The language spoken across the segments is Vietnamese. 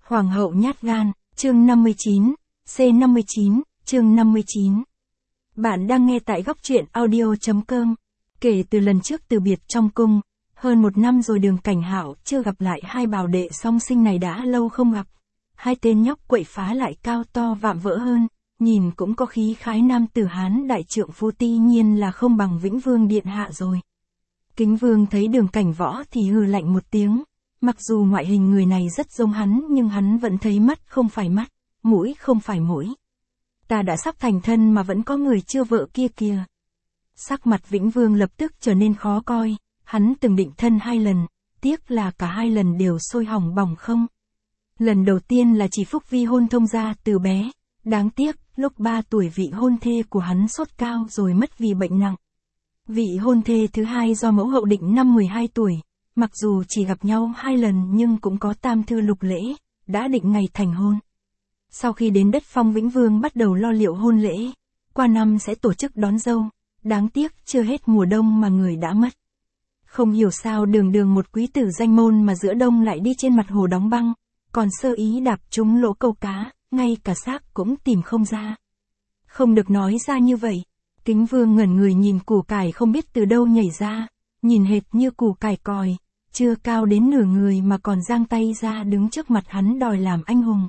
Hoàng hậu nhát gan, chương 59, C59, chương 59. Bạn đang nghe tại góc truyện audio.com. Kể từ lần trước từ biệt trong cung, hơn 1 năm rồi Đường Cảnh Hạo chưa gặp lại hai bảo đệ song sinh này đã lâu không gặp. Hai tên nhóc quậy phá lại cao to vạm vỡ hơn, nhìn cũng có khí khái nam tử Hán đại trượng phu, tuy nhiên là không bằng Vĩnh Vương điện hạ rồi. Kính Vương thấy Đường Cảnh Võ thì hừ lạnh một tiếng. Mặc dù ngoại hình người này rất giống hắn nhưng hắn vẫn thấy mắt không phải mắt, mũi không phải mũi. Ta đã sắp thành thân mà vẫn có người chưa vợ kia kìa. Sắc mặt Vĩnh Vương lập tức trở nên khó coi, hắn từng định thân 2 lần, tiếc là cả 2 lần đều sôi hỏng bỏng không. Lần đầu tiên là chỉ Phúc vi hôn thông gia từ bé, đáng tiếc, lúc 3 tuổi vị hôn thê của hắn sốt cao rồi mất vì bệnh nặng. Vị hôn thê thứ hai do mẫu hậu định năm 12 tuổi. Mặc dù chỉ gặp nhau 2 lần nhưng cũng có tam thư lục lễ, đã định ngày thành hôn. Sau khi đến đất phong, Vĩnh Vương bắt đầu lo liệu hôn lễ, qua năm sẽ tổ chức đón dâu, đáng tiếc chưa hết mùa đông mà người đã mất. Không hiểu sao đường một quý tử danh môn mà giữa đông lại đi trên mặt hồ đóng băng, còn sơ ý đạp trúng lỗ câu cá, ngay cả xác cũng tìm không ra. Không được nói ra như vậy. Kính Vương ngẩn người nhìn củ cải không biết từ đâu nhảy ra, nhìn hệt như củ cải còi. Chưa cao đến nửa người mà còn giang tay ra đứng trước mặt hắn đòi làm anh hùng.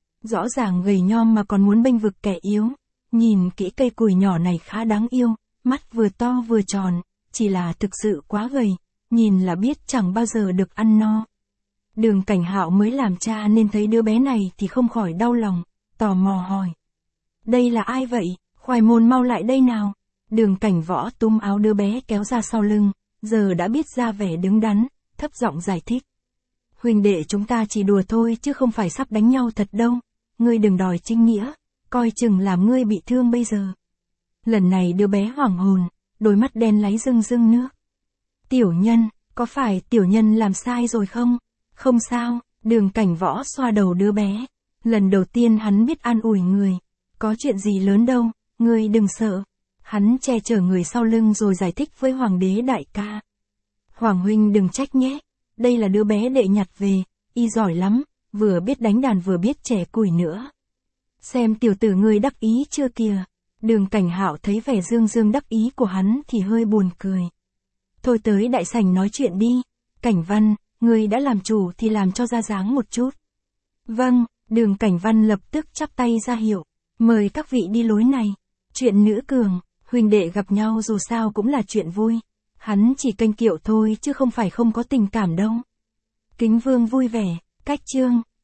Rõ ràng gầy nhom mà còn muốn bênh vực kẻ yếu. Nhìn kỹ cây củi nhỏ này khá đáng yêu, mắt vừa to vừa tròn, chỉ là thực sự quá gầy, nhìn là biết chẳng bao giờ được ăn no. Đường Cảnh Hạo mới làm cha nên thấy đứa bé này thì không khỏi đau lòng, tò mò hỏi. Đây là ai vậy, Khoái Môn mau lại đây nào. Đường Cảnh Võ túm áo đứa bé kéo ra sau lưng, giờ đã biết ra vẻ đứng đắn. Thấp giọng giải thích. Huynh đệ chúng ta chỉ đùa thôi chứ không phải sắp đánh nhau thật đâu. Ngươi đừng đòi trinh nghĩa, coi chừng làm ngươi bị thương bây giờ. Lần này đứa bé hoảng hồn, đôi mắt đen láy rưng rưng nước. Tiểu nhân, có phải tiểu nhân làm sai rồi không? Không sao, Đường Cảnh Võ xoa đầu đứa bé. Lần đầu tiên hắn biết an ủi người. Có chuyện gì lớn đâu, ngươi đừng sợ. Hắn che chở người sau lưng rồi giải thích với Hoàng đế đại ca. Hoàng huynh đừng trách nhé, đây là đứa bé đệ nhặt về, y giỏi lắm, vừa biết đánh đàn vừa biết chẻ củi nữa. Xem tiểu tử ngươi đắc ý chưa kìa. Đường Cảnh Hạo thấy vẻ dương đắc ý của hắn thì hơi buồn cười. Thôi tới đại sảnh nói chuyện đi. Cảnh Văn, ngươi đã làm chủ thì làm cho ra dáng một chút. Vâng, Đường Cảnh Văn lập tức chắp tay ra hiệu. Mời các vị đi lối này. Chuyện nữ cường, huynh đệ gặp nhau dù sao cũng là chuyện vui. Hắn chỉ kênh kiệu thôi chứ không phải không có tình cảm đâu. Kính Vương vui vẻ, cách chương,